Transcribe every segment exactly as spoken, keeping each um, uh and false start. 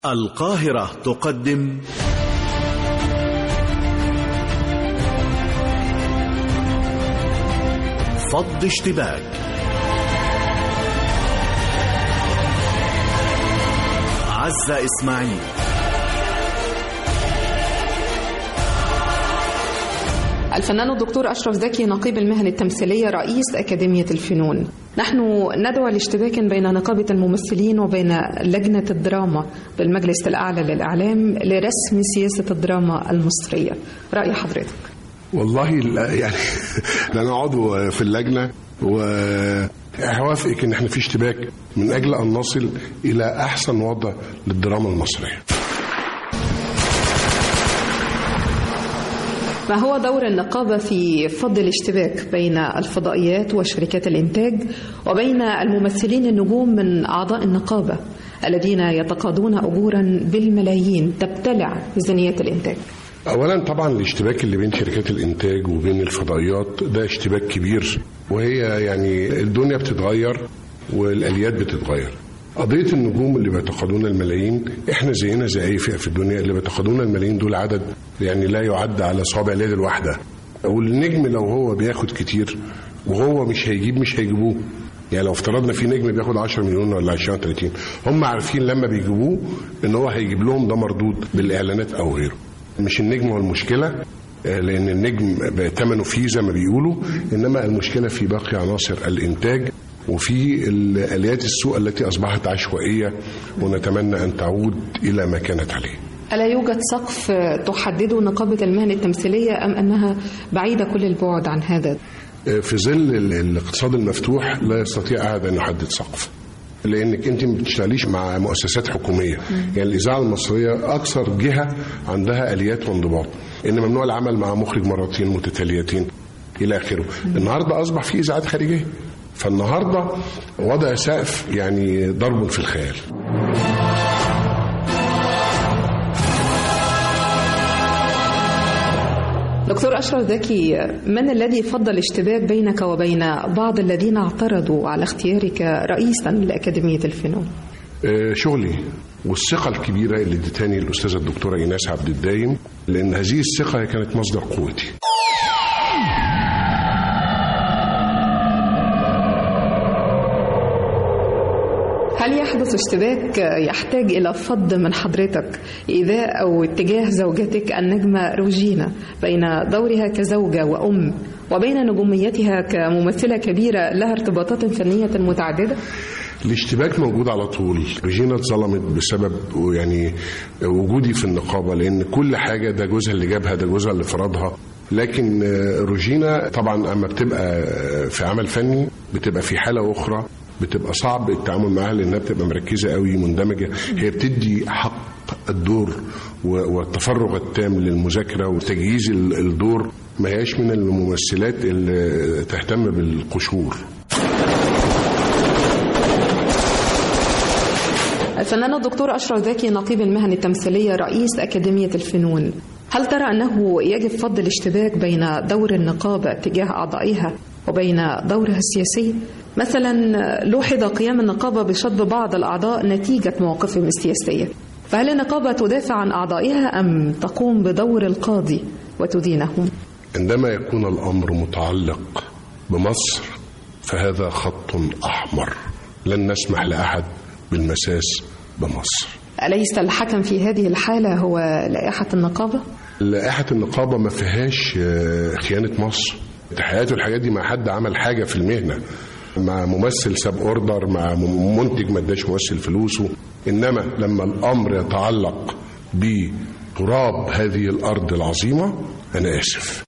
القاهرة تقدم فض اشتباك. عزة إسماعيل. الفنان الدكتور أشرف زكي نقيب المهن التمثيلية رئيس أكاديمية الفنون. نحن ندعو لاشتباك بين نقابة الممثلين وبين لجنة الدراما بالمجلس الأعلى للإعلام لرسم سياسة الدراما المصرية. رأي حضرتك؟ والله يعني أنا عضو في اللجنة وأوافقك إن احنا في اشتباك من أجل أن نصل إلى أحسن وضع للدراما المصرية. ما هو دور النقابة في فض الاشتباك بين الفضائيات وشركات الإنتاج وبين الممثلين النجوم من أعضاء النقابة الذين يتقاضون أجورا بالملايين تبتلع ميزانيات الإنتاج؟ أولا طبعا الاشتباك اللي بين شركات الإنتاج وبين الفضائيات ده اشتباك كبير، وهي يعني الدنيا بتتغير والآليات بتتغير. قضية النجوم اللي بيتقاضون الملايين احنا زينا زي اي فئة في الدنيا، اللي بيتقاضون الملايين دول عدد يعني لا يعد على صابع اليد الواحدة. والنجم لو هو بياخد كتير وهو مش هيجيب مش هيجيبوه. يعني لو افترضنا في نجم بياخد عشرة مليون ولا عشرين ثلاثين، هم عارفين لما بيجيبوه ان هو هيجيب لهم ده مردود بالاعلانات او غيره. مش النجم هو المشكلة، لان النجم ثمنه فيه زي ما بيقولوا، انما المشكلة في باقي عناصر الانتاج وفي الآليات السوق التي أصبحت عشوائية ونتمنى أن تعود إلى ما كانت عليه. ألا يوجد سقف تحدده نقابة المهن التمثيلية أم أنها بعيدة كل البعد عن هذا؟ في ظل الاقتصاد المفتوح لا يستطيع أحد أن يحدد سقف، لأنك أنت ما بتشتغليش مع مؤسسات حكومية. يعني الإذاعة المصرية أكثر جهة عندها آليات وانضباط، إن ممنوع العمل مع مخرج مرتين متتاليتين إلى آخره. النهاردة أصبح في إذاعات خارجية، فالنهاردة وضع سقف يعني ضرب في الخيال. دكتور أشرف زكي، من الذي فضل الاشتباك بينك وبين بعض الذين اعترضوا على اختيارك رئيسا لأكاديمية الفنون؟ آه شغلي والثقة الكبيرة اللي ادتاني الأستاذة الدكتورة إيناس عبد الدايم، لأن هذه الثقة كانت مصدر قوتي. هل يحدث اشتباك يحتاج إلى فض من حضرتك إذا أو اتجاه زوجتك النجمة روجينا بين دورها كزوجة وأم وبين نجوميتها كممثلة كبيرة لها ارتباطات فنية متعددة؟ الاشتباك موجود على طول. روجينا اتظلمت بسبب يعني وجودي في النقابة، لأن كل حاجة ده جوزها اللي جابها، ده جوزها اللي فرضها. لكن روجينا طبعا أما بتبقى في عمل فني بتبقى في حالة أخرى، بتبقى صعب التعامل معها لأنها بتبقى مركزة قوي مندمجة. هي بتدي حق الدور والتفرغ التام للمذاكرة وتجهيز الدور، ما هياش من الممثلات اللي تهتم بالقشور. الفنان الدكتور أشرف زكي نقيب المهن التمثيلية رئيس أكاديمية الفنون، هل ترى أنه يجب فض الاشتباك بين دور النقابة تجاه أعضائها وبين دورها السياسي؟ مثلا لوحظ قيام النقابة بشطب بعض الأعضاء نتيجة مواقفهم السياسية، فهل النقابة تدافع عن أعضائها أم تقوم بدور القاضي وتدينهم؟ عندما يكون الأمر متعلق بمصر فهذا خط أحمر، لن نسمح لأحد بالمساس بمصر. أليس الحكم في هذه الحالة هو لائحة النقابة؟ لائحة النقابة ما فيهاش خيانة مصر. تحقيقات والحاجات دي مع حد عمل حاجة في المهنة، مع ممثل ساب اوردر، مع منتج ما اداش ممثل فلوسه. انما لما الامر يتعلق بتراب هذه الارض العظيمة انا اسف.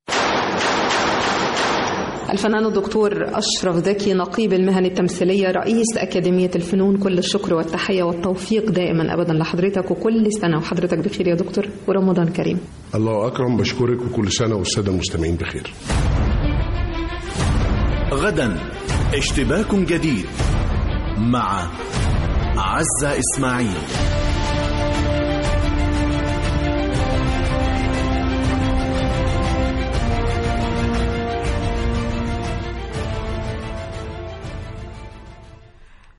الفنان الدكتور أشرف زكي نقيب المهن التمثيلية رئيس أكاديمية الفنون، كل الشكر والتحية والتوفيق دائما أبدا لحضرتك، وكل سنة وحضرتك بخير يا دكتور، ورمضان كريم. الله أكرم، بشكرك، وكل سنة والسادة المستمعين بخير. غدا اشتباك جديد مع عزة إسماعيل.